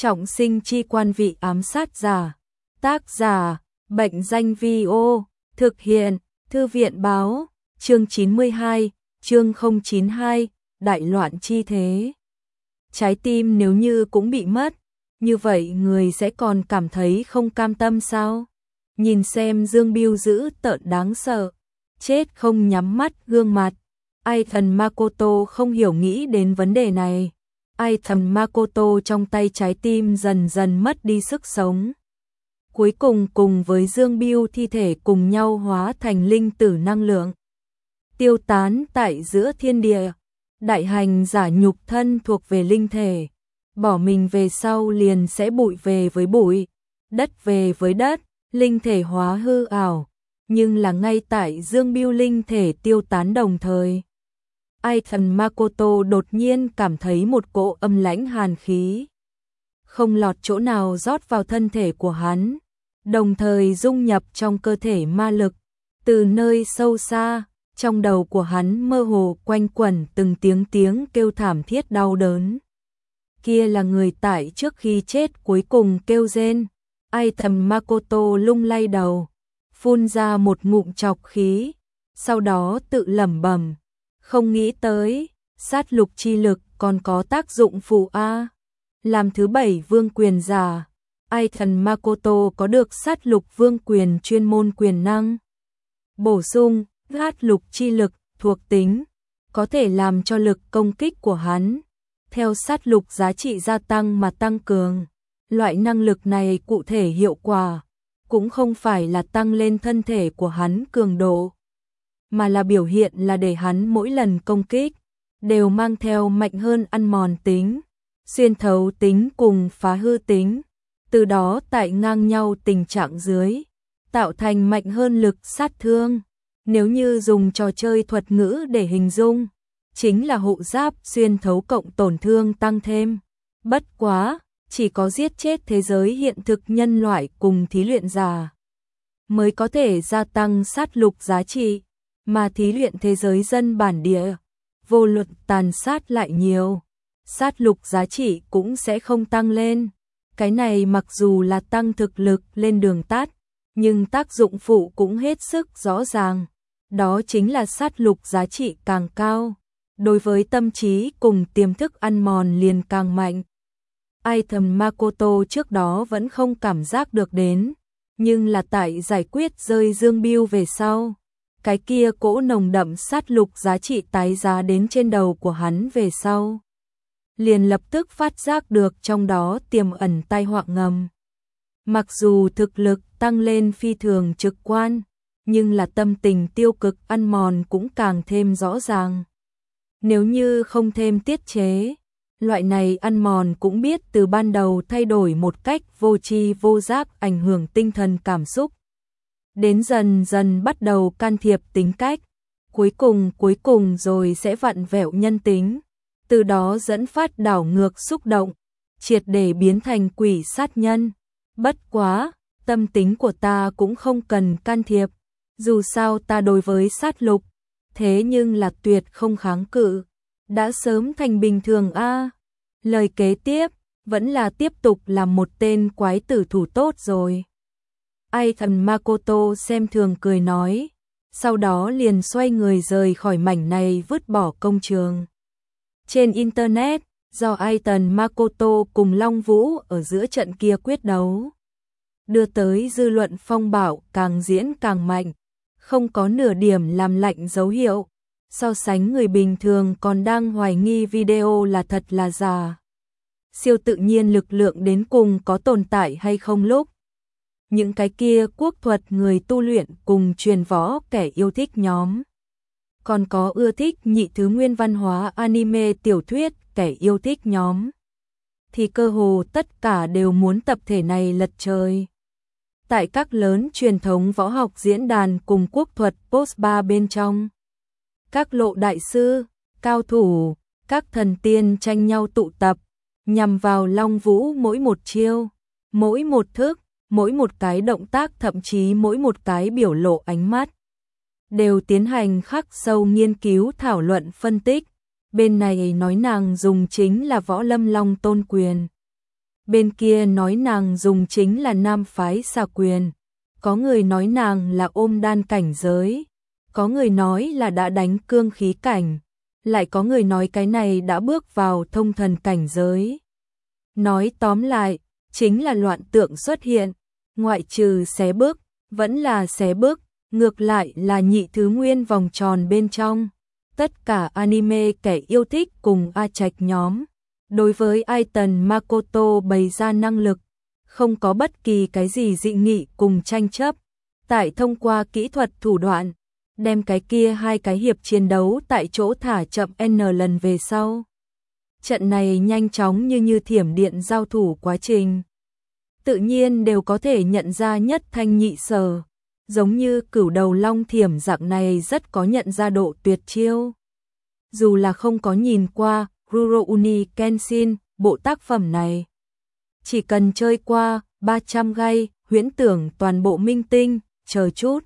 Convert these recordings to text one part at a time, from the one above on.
Trọng sinh chi quan vị ám sát giả. Tác giả, Bệnh danh Vi-ô, thực hiện, Thư viện báo, chương 92, chương 092, đại loạn chi thế. Trái tim nếu như cũng bị mất, như vậy người sẽ còn cảm thấy không cam tâm sao? Nhìn xem Dương Bưu dữ tợn đáng sợ, chết không nhắm mắt gương mặt. Ai thần Makoto không hiểu nghĩ đến vấn đề này. Ai thần Makoto trong tay trái tim dần dần mất đi sức sống. Cuối cùng cùng với Dương Bưu thi thể cùng nhau hóa thành linh tử năng lượng. Tiêu tán tại giữa thiên địa. Đại hành giả nhục thân thuộc về linh thể. Bỏ mình về sau liền sẽ bụi về với bụi, đất về với đất, linh thể hóa hư ảo. Nhưng là ngay tại Dương Bưu linh thể tiêu tán đồng thời. Ai thần Makoto đột nhiên cảm thấy một cỗ âm lãnh hàn khí. Không lọt chỗ nào rót vào thân thể của hắn, đồng thời dung nhập trong cơ thể ma lực. Từ nơi sâu xa, trong đầu của hắn mơ hồ quanh quẩn từng tiếng kêu thảm thiết đau đớn. Kia là người tại trước khi chết cuối cùng kêu rên. Ai thần Makoto lung lay đầu, phun ra một ngụm trọc khí, sau đó tự lẩm bẩm. Không nghĩ tới, sát lục chi lực còn có tác dụng phụ a. Làm thứ 7 vương quyền giả, ai thần Makoto có được sát lục vương quyền chuyên môn quyền năng. Bổ sung, sát lục chi lực, thuộc tính, có thể làm cho lực công kích của hắn theo sát lục giá trị gia tăng mà tăng cường. Loại năng lực này cụ thể hiệu quả cũng không phải là tăng lên thân thể của hắn cường độ, mà là biểu hiện là để hắn mỗi lần công kích đều mang theo mạnh hơn ăn mòn tính, xuyên thấu tính cùng phá hư tính, từ đó tại ngang nhau tình trạng dưới, tạo thành mạnh hơn lực sát thương. Nếu như dùng trò chơi thuật ngữ để hình dung, chính là hộ giáp xuyên thấu cộng tổn thương tăng thêm. Bất quá, chỉ có giết chết thế giới hiện thực nhân loại cùng thí luyện giả mới có thể gia tăng sát lục giá trị, mà thí luyện thế giới dân bản địa, vô luận tàn sát lại nhiều, sát lục giá trị cũng sẽ không tăng lên. Cái này mặc dù là tăng thực lực lên đường tắt, nhưng tác dụng phụ cũng hết sức rõ ràng. Đó chính là sát lục giá trị càng cao, đối với tâm trí cùng tiềm thức ăn mòn liền càng mạnh. Ai thần Makoto trước đó vẫn không cảm giác được đến, nhưng là tại giải quyết rơi Dương Bưu về sau, cái kia cỗ nồng đậm sát lục giá trị tái giá đến trên đầu của hắn về sau, liền lập tức phát giác được trong đó tiềm ẩn tai họa ngầm. Mặc dù thực lực tăng lên phi thường trực quan, nhưng là tâm tình tiêu cực ăn mòn cũng càng thêm rõ ràng. Nếu như không thêm tiết chế, loại này ăn mòn cũng biết từ ban đầu thay đổi một cách vô tri vô giác ảnh hưởng tinh thần cảm xúc, đến dần dần bắt đầu can thiệp tính cách, cuối cùng rồi sẽ vặn vẹo nhân tính, từ đó dẫn phát đảo ngược xúc động, triệt để biến thành quỷ sát nhân. Bất quá, tâm tính của ta cũng không cần can thiệp, dù sao ta đối với sát lục, thế nhưng là tuyệt không kháng cự, đã sớm thành bình thường a. Lời kế tiếp, vẫn là tiếp tục làm một tên quái tử thủ tốt rồi. Ai thần Makoto xem thường cười nói, sau đó liền xoay người rời khỏi mảnh này vứt bỏ công trường. Trên Internet, do ai thần Makoto cùng Long Vũ ở giữa trận kia quyết đấu, đưa tới dư luận phong bạo càng diễn càng mạnh, không có nửa điểm làm lạnh dấu hiệu. So sánh người bình thường còn đang hoài nghi video là thật là giả. Siêu tự nhiên lực lượng đến cùng có tồn tại hay không lúc. Những cái kia quốc thuật người tu luyện cùng truyền võ kẻ yêu thích nhóm. Còn có ưa thích nhị thứ nguyên văn hóa anime tiểu thuyết kẻ yêu thích nhóm. Thì cơ hồ tất cả đều muốn tập thể này lật trời. Tại các lớn truyền thống võ học diễn đàn cùng quốc thuật post bar bên trong. Các lộ đại sư, cao thủ, các thần tiên tranh nhau tụ tập, nhằm vào Long Vũ mỗi một chiêu, mỗi một thức, mỗi một cái động tác, thậm chí mỗi một cái biểu lộ ánh mắt, đều tiến hành khắc sâu nghiên cứu thảo luận phân tích. Bên này nói nàng dùng chính là võ lâm long tôn quyền, Bên kia nói nàng dùng chính là nam phái xà quyền, có người nói nàng là ôm đan cảnh giới, có người nói là đã đánh cương khí cảnh, lại có người nói cái này đã bước vào thông thần cảnh giới. Nói tóm lại, chính là loạn tượng xuất hiện, ngoại trừ xé bước, vẫn là xé bước, ngược lại là nhị thứ nguyên vòng tròn bên trong. Tất cả anime kẻ yêu thích cùng A Trạch nhóm, đối với Aiton Makoto bày ra năng lực, không có bất kỳ cái gì dị nghị cùng tranh chấp. Tại thông qua kỹ thuật thủ đoạn, đem cái kia hai cái hiệp chiến đấu tại chỗ thả chậm N lần về sau. Trận này nhanh chóng như thiểm điện giao thủ quá trình. Tự nhiên đều có thể nhận ra nhất thanh nhị sở, giống như cửu đầu long thiểm dạng này rất có nhận ra độ tuyệt chiêu. Dù là không có nhìn qua Rurouni Kenshin, bộ tác phẩm này, chỉ cần chơi qua 300 gay, huyễn tưởng toàn bộ minh tinh, chờ chút.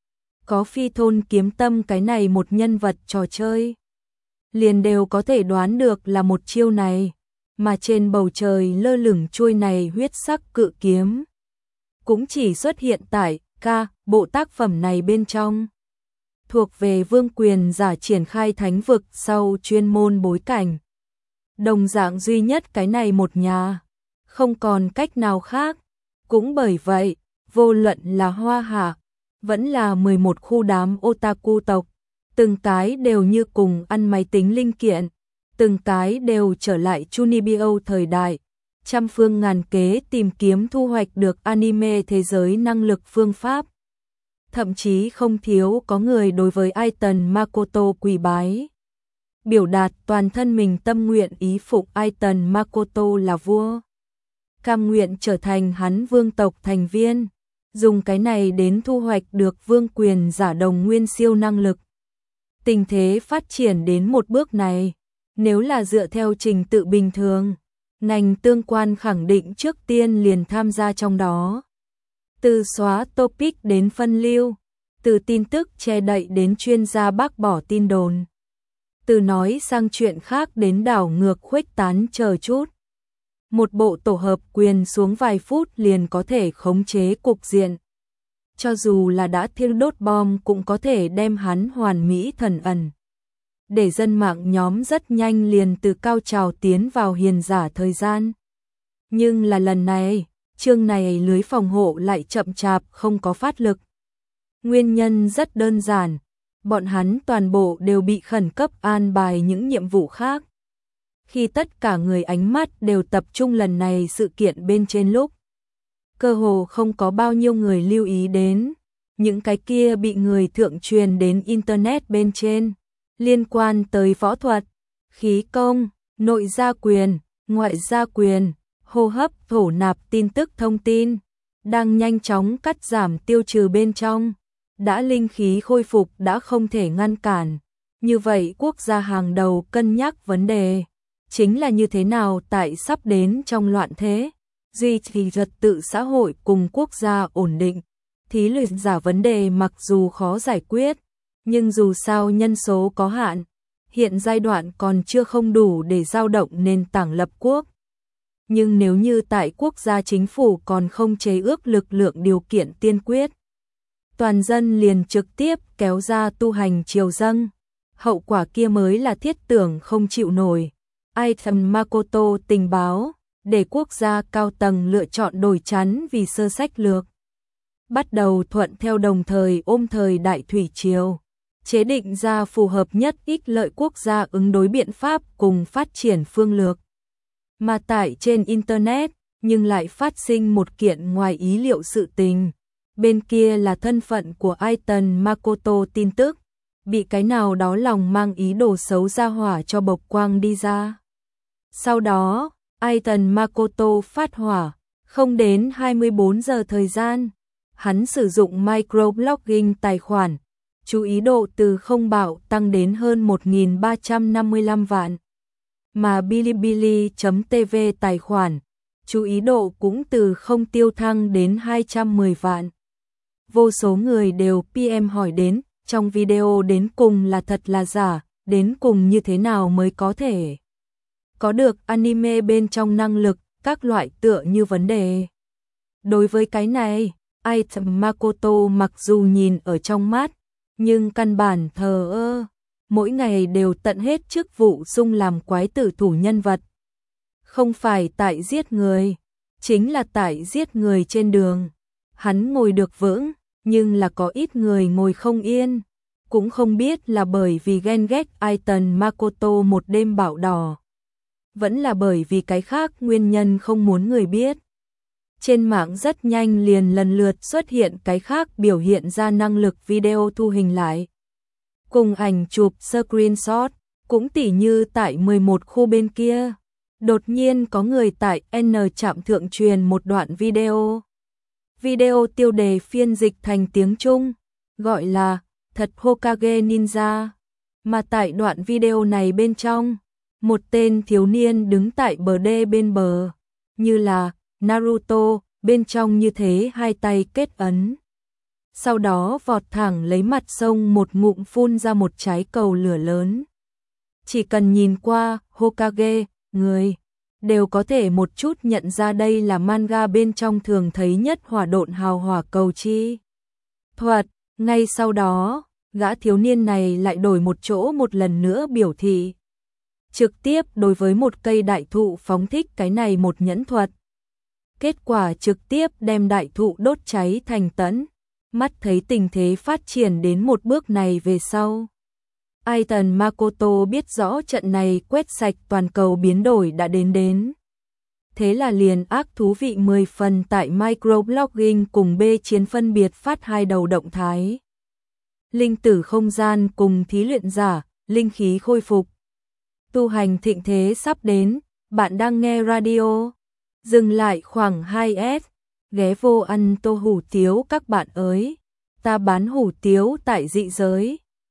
Có phi thôn kiếm tâm cái này một nhân vật trò chơi, liền đều có thể đoán được là một chiêu này, mà trên bầu trời lơ lửng chuôi này huyết sắc cự kiếm, cũng chỉ xuất hiện tại bộ tác phẩm này bên trong. Thuộc về vương quyền giả triển khai thánh vực sau chuyên môn bối cảnh. Đồng dạng duy nhất cái này một nhà, không còn cách nào khác. Cũng bởi vậy, vô luận là Hoa Hạ, vẫn là 11 khu đám otaku tộc, từng cái đều như cùng ăn máy tính linh kiện, từng cái đều trở lại Chunibyo thời đại, trăm phương ngàn kế tìm kiếm thu hoạch được anime thế giới năng lực phương pháp. Thậm chí không thiếu có người đối với Aiton Makoto quỳ bái, biểu đạt toàn thân mình tâm nguyện ý phục Aiton Makoto là vua, cam nguyện trở thành hắn vương tộc thành viên, dùng cái này đến thu hoạch được vương quyền giả đồng nguyên siêu năng lực. Tình thế phát triển đến một bước này, nếu là dựa theo trình tự bình thường, ngành tương quan khẳng định trước tiên liền tham gia trong đó. Từ xóa topic đến phân lưu, từ tin tức che đậy đến chuyên gia bác bỏ tin đồn, từ nói sang chuyện khác đến đảo ngược khuếch tán chờ chút. Một bộ tổ hợp quyền xuống vài phút liền có thể khống chế cục diện. Cho dù là đã thiêu đốt bom cũng có thể đem hắn hoàn mỹ thần ẩn. Để dân mạng nhóm rất nhanh liền từ cao trào tiến vào hiền giả thời gian. Nhưng là lần này, chương này lưới phòng hộ lại chậm chạp không có phát lực. Nguyên nhân rất đơn giản, bọn hắn toàn bộ đều bị khẩn cấp an bài những nhiệm vụ khác. Khi tất cả người ánh mắt đều tập trung lần này sự kiện bên trên lúc, cơ hồ không có bao nhiêu người lưu ý đến những cái kia bị người thượng truyền đến internet bên trên, liên quan tới võ thuật, khí công, nội gia quyền, ngoại gia quyền, hô hấp thổ nạp tin tức thông tin, đang nhanh chóng cắt giảm tiêu trừ bên trong, đã linh khí khôi phục đã không thể ngăn cản. Như vậy quốc gia hàng đầu cân nhắc vấn đề, chính là như thế nào tại sắp đến trong loạn thế, duy trì trật tự xã hội cùng quốc gia ổn định. Thí luyện giả vấn đề mặc dù khó giải quyết, nhưng dù sao nhân số có hạn, hiện giai đoạn còn chưa không đủ để dao động nền tảng lập quốc. Nhưng nếu như tại quốc gia chính phủ còn không chế ước lực lượng điều kiện tiên quyết, toàn dân liền trực tiếp kéo ra tu hành triều dâng, hậu quả kia mới là thiết tưởng không chịu nổi. Aiton Makoto tình báo, để quốc gia cao tầng lựa chọn đổi chắn vì sơ sách lược. Bắt đầu thuận theo đồng thời ôm thời đại thủy triều, chế định ra phù hợp nhất ích lợi quốc gia ứng đối biện pháp cùng phát triển phương lược. Mà tại trên Internet, nhưng lại phát sinh một kiện ngoài ý liệu sự tình. Bên kia là thân phận của Aiton Makoto tin tức, bị cái nào đó lòng mang ý đồ xấu ra hỏa cho bộc quang đi ra. Sau đó, Aiton Makoto phát hỏa, không đến 24 giờ thời gian, hắn sử dụng microblogging tài khoản, chú ý độ từ không bạo tăng đến hơn 1.355 vạn. Mà Bilibili.tv tài khoản, chú ý độ cũng từ không tiêu thăng đến 210 vạn. Vô số người đều PM hỏi đến, trong video đến cùng là thật là giả, đến cùng như thế nào mới có thể có được anime bên trong năng lực, các loại tựa như vấn đề. Đối với cái này, Item Makoto mặc dù nhìn ở trong mắt, nhưng căn bản thờ ơ, mỗi ngày đều tận hết chức vụ dung làm quái tử thủ nhân vật. Không phải tại giết người, chính là tại giết người trên đường. Hắn ngồi được vững, nhưng là có ít người ngồi không yên. Cũng không biết là bởi vì ghen ghét Item Makoto một đêm bạo đỏ, vẫn là bởi vì cái khác nguyên nhân không muốn người biết. Trên mạng rất nhanh liền lần lượt xuất hiện cái khác biểu hiện ra năng lực video thu hình lại. Cùng ảnh chụp screenshot, cũng tỉ như tại 11 khu bên kia. Đột nhiên có người tại N trạm thượng truyền một đoạn video. Video tiêu đề phiên dịch thành tiếng Trung, gọi là Thật Hokage Ninja. Mà tại đoạn video này bên trong, một tên thiếu niên đứng tại bờ đê bên bờ, như là Naruto, bên trong như thế hai tay kết ấn. Sau đó vọt thẳng lấy mặt sông một ngụm phun ra một trái cầu lửa lớn. Chỉ cần nhìn qua Hokage, người đều có thể một chút nhận ra đây là manga bên trong thường thấy nhất hỏa độn hào hỏa cầu chi thuật. Ngay sau đó, gã thiếu niên này lại đổi một chỗ một lần nữa biểu thị. Trực tiếp đối với một cây đại thụ phóng thích cái này một nhẫn thuật. Kết quả trực tiếp đem đại thụ đốt cháy thành tẫn. Mắt thấy tình thế phát triển đến một bước này về sau. Item Makoto biết rõ trận này quét sạch toàn cầu biến đổi đã đến. Thế là liền ác thú vị 10 phần tại microblogging cùng B chiến phân biệt phát hai đầu động thái. Linh tử không gian cùng thí luyện giả, linh khí khôi phục. Tu hành thịnh thế sắp đến, bạn đang nghe radio. Dừng lại khoảng 2S, ghé vô ăn tô hủ tiếu các bạn ơi. Ta bán hủ tiếu tại dị giới.